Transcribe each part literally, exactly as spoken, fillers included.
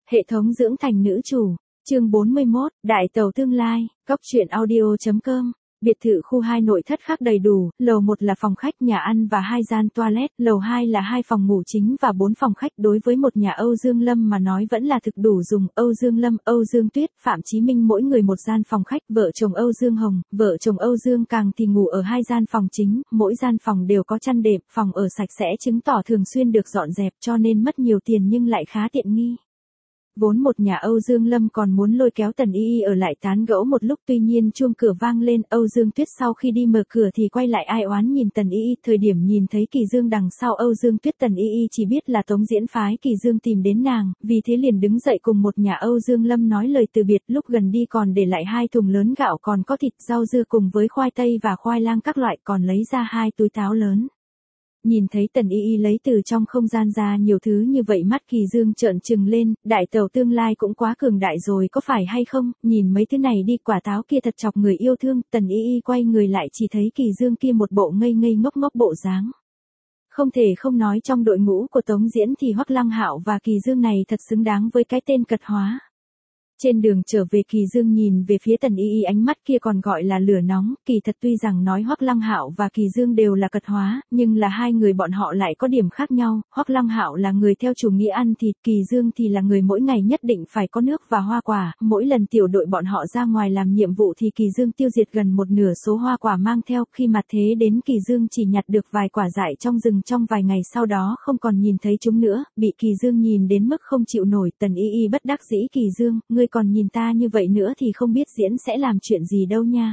Hệ thống dưỡng thành nữ chủ, chương bốn mươi mốt, Đại tàu tương lai, Cóc truyện audio chấm com. Biệt thự khu hai nội thất khác đầy đủ, lầu một là phòng khách, nhà ăn và hai gian toilet, lầu hai là hai phòng ngủ chính và bốn phòng khách. Đối với một nhà Âu Dương Lâm mà nói vẫn là thực đủ dùng. Âu Dương Lâm, Âu Dương Tuyết, Phạm Chí Minh mỗi người một gian phòng khách, vợ chồng Âu Dương Hồng, vợ chồng Âu Dương Càng thì ngủ ở hai gian phòng chính, mỗi gian phòng đều có chăn đệm, phòng ở sạch sẽ chứng tỏ thường xuyên được dọn dẹp cho nên mất nhiều tiền nhưng lại khá tiện nghi. Vốn một nhà Âu Dương Lâm còn muốn lôi kéo Tần Y Y ở lại tán gẫu một lúc, tuy nhiên chuông cửa vang lên, Âu Dương Tuyết sau khi đi mở cửa thì quay lại ai oán nhìn Tần Y Y, thời điểm nhìn thấy Kỳ Dương đằng sau Âu Dương Tuyết, Tần Y Y chỉ biết là Tống Diễn phái Kỳ Dương tìm đến nàng, vì thế liền đứng dậy cùng một nhà Âu Dương Lâm nói lời từ biệt, lúc gần đi còn để lại hai thùng lớn gạo, còn có thịt, rau dưa cùng với khoai tây và khoai lang các loại, còn lấy ra hai túi táo lớn. Nhìn thấy Tần Y Y lấy từ trong không gian ra nhiều thứ như vậy, mắt Kỳ Dương trợn trừng lên, đại tàu tương lai cũng quá cường đại rồi có phải hay không, nhìn mấy thứ này đi, quả táo kia thật chọc người yêu thương. Tần Y Y quay người lại chỉ thấy Kỳ Dương kia một bộ ngây ngây ngốc ngốc bộ dáng. Không thể không nói trong đội ngũ của Tống Diễn thì Hoắc Lăng Hạo và Kỳ Dương này thật xứng đáng với cái tên cật hóa. Trên đường trở về, Kỳ Dương nhìn về phía Tần Y Y, ánh mắt kia còn gọi là lửa nóng. Kỳ thật tuy rằng nói Hoắc Lăng Hạo và Kỳ Dương đều là cật hóa, nhưng là hai người bọn họ lại có điểm khác nhau. Hoắc Lăng Hạo là người theo chủ nghĩa ăn thịt, Kỳ Dương thì là người mỗi ngày nhất định phải có nước và hoa quả. Mỗi lần tiểu đội bọn họ ra ngoài làm nhiệm vụ thì Kỳ Dương tiêu diệt gần một nửa số hoa quả mang theo. Khi mặt thế đến, Kỳ Dương chỉ nhặt được vài quả dại trong rừng, trong vài ngày sau đó không còn nhìn thấy chúng nữa, bị Kỳ Dương nhìn đến mức không chịu nổi. Tần Y Y bất đắc dĩ: Kỳ Dương, ngươi còn nhìn ta như vậy nữa thì không biết diễn sẽ làm chuyện gì đâu nha.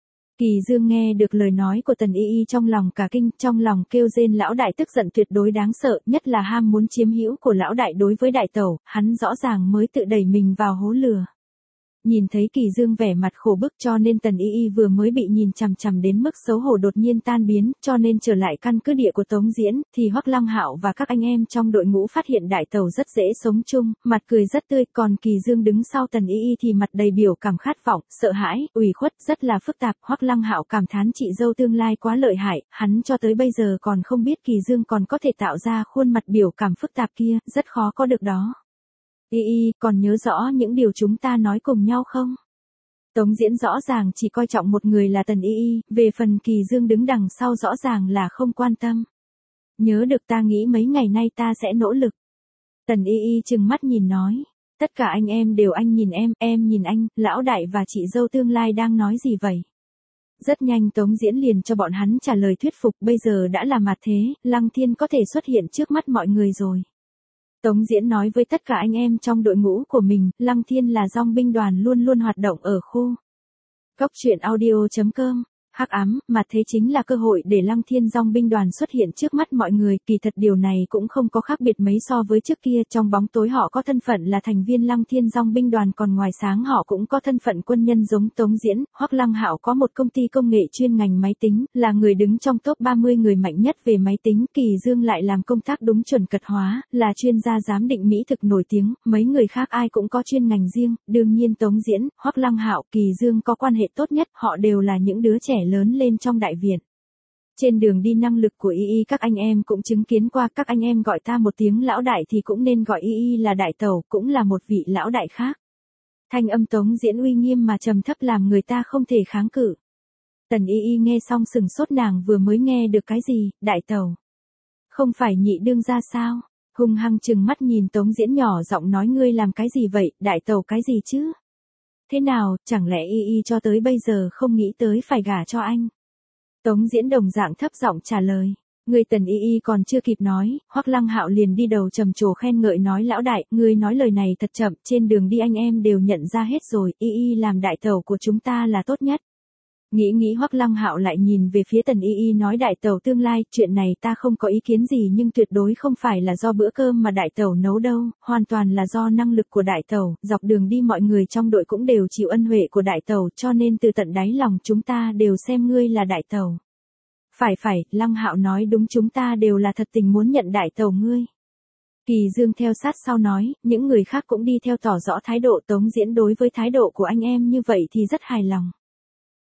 Kỳ Dương nghe được lời nói của Tần Y Y trong lòng cả kinh, trong lòng kêu rên, lão đại tức giận tuyệt đối đáng sợ, nhất là ham muốn chiếm hữu của lão đại đối với đại tẩu, hắn rõ ràng mới tự đẩy mình vào hố lửa. Nhìn thấy Kỳ Dương vẻ mặt khổ bức cho nên Tần Y Y vừa mới bị nhìn chằm chằm đến mức xấu hổ đột nhiên tan biến, cho nên trở lại căn cứ địa của Tống Diễn, thì Hoắc Lăng Hạo và các anh em trong đội ngũ phát hiện đại tẩu rất dễ sống chung, mặt cười rất tươi, còn Kỳ Dương đứng sau Tần Y Y thì mặt đầy biểu cảm khát vọng, sợ hãi, ủy khuất, rất là phức tạp. Hoắc Lăng Hạo cảm thán chị dâu tương lai quá lợi hại, hắn cho tới bây giờ còn không biết Kỳ Dương còn có thể tạo ra khuôn mặt biểu cảm phức tạp kia, rất khó có được đó. Y Y, còn nhớ rõ những điều chúng ta nói cùng nhau không? Tống Diễn rõ ràng chỉ coi trọng một người là Tần Y Y, về phần Kỳ Dương đứng đằng sau rõ ràng là không quan tâm. Nhớ được, ta nghĩ mấy ngày nay ta sẽ nỗ lực. Tần Y Y trừng mắt nhìn nói, tất cả anh em đều anh nhìn em, em nhìn anh, lão đại và chị dâu tương lai đang nói gì vậy? Rất nhanh Tống Diễn liền cho bọn hắn trả lời thuyết phục, bây giờ đã là mặt thế, Lăng Thiên có thể xuất hiện trước mắt mọi người rồi. Tống Diễn nói với tất cả anh em trong đội ngũ của mình, Lăng Thiên là dòng binh đoàn luôn luôn hoạt động ở khu Cóc truyện audio chấm com. Hắc ám, mà thế chính là cơ hội để Lăng Thiên dòng binh đoàn xuất hiện trước mắt mọi người, kỳ thật điều này cũng không có khác biệt mấy so với trước kia, trong bóng tối họ có thân phận là thành viên Lăng Thiên dòng binh đoàn, còn ngoài sáng họ cũng có thân phận quân nhân giống Tống Diễn. Hoắc Lăng Hạo có một công ty công nghệ chuyên ngành máy tính, là người đứng trong top ba mươi người mạnh nhất về máy tính, Kỳ Dương lại làm công tác đúng chuẩn cật hóa, là chuyên gia giám định mỹ thực nổi tiếng, mấy người khác ai cũng có chuyên ngành riêng, đương nhiên Tống Diễn, Hoắc Lăng Hạo, Kỳ Dương có quan hệ tốt nhất, họ đều là những đứa trẻ lớn lên trong đại viện. Trên đường đi năng lực của Y Y các anh em cũng chứng kiến qua, các anh em gọi ta một tiếng lão đại thì cũng nên gọi Y Y là đại tẩu, cũng là một vị lão đại khác. Thanh âm Tống Diễn uy nghiêm mà trầm thấp làm người ta không thể kháng cự. Tần Y Y nghe xong sừng sốt, nàng vừa mới nghe được cái gì, đại tẩu? Không phải nhị đương gia sao? Hung hăng trừng mắt nhìn Tống Diễn, nhỏ giọng nói, ngươi làm cái gì vậy, đại tẩu cái gì chứ? Thế nào, chẳng lẽ Y Y cho tới bây giờ không nghĩ tới phải gả cho anh? Tống Diễn đồng dạng thấp giọng trả lời. Người Tần Y Y còn chưa kịp nói, Hoắc Lăng Hạo liền đi đầu trầm trồ khen ngợi nói, lão đại, ngươi nói lời này thật chậm, trên đường đi anh em đều nhận ra hết rồi, Y Y làm đại tẩu của chúng ta là tốt nhất. Nghĩ nghĩ Hoắc Lăng Hạo lại nhìn về phía Tần Y Y nói, đại tẩu tương lai, chuyện này ta không có ý kiến gì, nhưng tuyệt đối không phải là do bữa cơm mà đại tẩu nấu đâu, hoàn toàn là do năng lực của đại tẩu, dọc đường đi mọi người trong đội cũng đều chịu ân huệ của đại tẩu, cho nên từ tận đáy lòng chúng ta đều xem ngươi là đại tẩu. Phải phải, Lăng Hạo nói đúng, chúng ta đều là thật tình muốn nhận đại tẩu ngươi. Kỳ Dương theo sát sau nói, những người khác cũng đi theo tỏ rõ thái độ. Tống Diễn đối với thái độ của anh em như vậy thì rất hài lòng.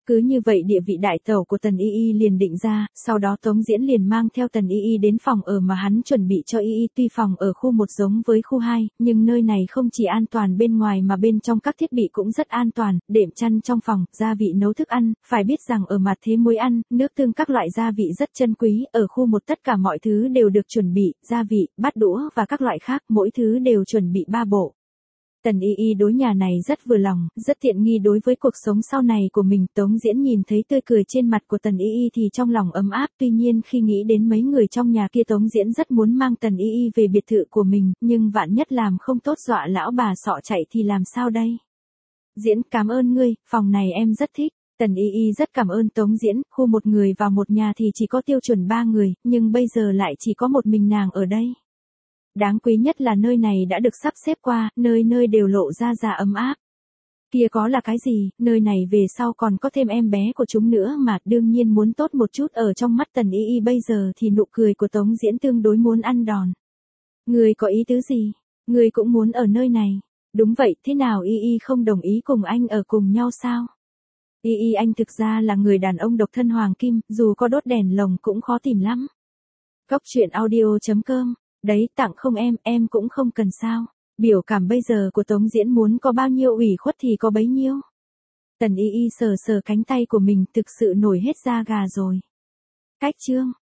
Cứ như vậy địa vị đại tẩu của Tần Y Y liền định ra, sau đó Tống Diễn liền mang theo Tần Y Y đến phòng ở mà hắn chuẩn bị cho Y Y. Tuy phòng ở khu một giống với khu hai, nhưng nơi này không chỉ an toàn bên ngoài mà bên trong các thiết bị cũng rất an toàn, đệm chăn trong phòng, gia vị nấu thức ăn, phải biết rằng ở mặt thế muối ăn, nước tương các loại gia vị rất chân quý, ở khu một tất cả mọi thứ đều được chuẩn bị, gia vị, bát đũa và các loại khác, mỗi thứ đều chuẩn bị ba bộ. Tần Y Y đối nhà này rất vừa lòng, rất tiện nghi đối với cuộc sống sau này của mình. Tống Diễn nhìn thấy tươi cười trên mặt của Tần Y Y thì trong lòng ấm áp, tuy nhiên khi nghĩ đến mấy người trong nhà kia Tống Diễn rất muốn mang Tần Y Y về biệt thự của mình, nhưng vạn nhất làm không tốt dọa lão bà sọ chạy thì làm sao đây? Diễn, cảm ơn ngươi, phòng này em rất thích. Tần Y Y rất cảm ơn Tống Diễn, khu một người vào một nhà thì chỉ có tiêu chuẩn ba người, nhưng bây giờ lại chỉ có một mình nàng ở đây. Đáng quý nhất là nơi này đã được sắp xếp qua, nơi nơi đều lộ ra ra ấm áp. Kia có là cái gì, nơi này về sau còn có thêm em bé của chúng nữa mà, đương nhiên muốn tốt một chút. Ở trong mắt Tần Y Y bây giờ thì nụ cười của Tống Diễn tương đối muốn ăn đòn. Người có ý tứ gì? Người cũng muốn ở nơi này. Đúng vậy, thế nào Y Y không đồng ý cùng anh ở cùng nhau sao? Y Y anh thực ra là người đàn ông độc thân hoàng kim, dù có đốt đèn lồng cũng khó tìm lắm. Cốc truyện audio chấm com. Đấy, tặng không em, em cũng không cần sao. Biểu cảm bây giờ của Tống Diễn muốn có bao nhiêu ủy khuất thì có bấy nhiêu. Tần Y Y sờ sờ cánh tay của mình, thực sự nổi hết da gà rồi. Cách chương.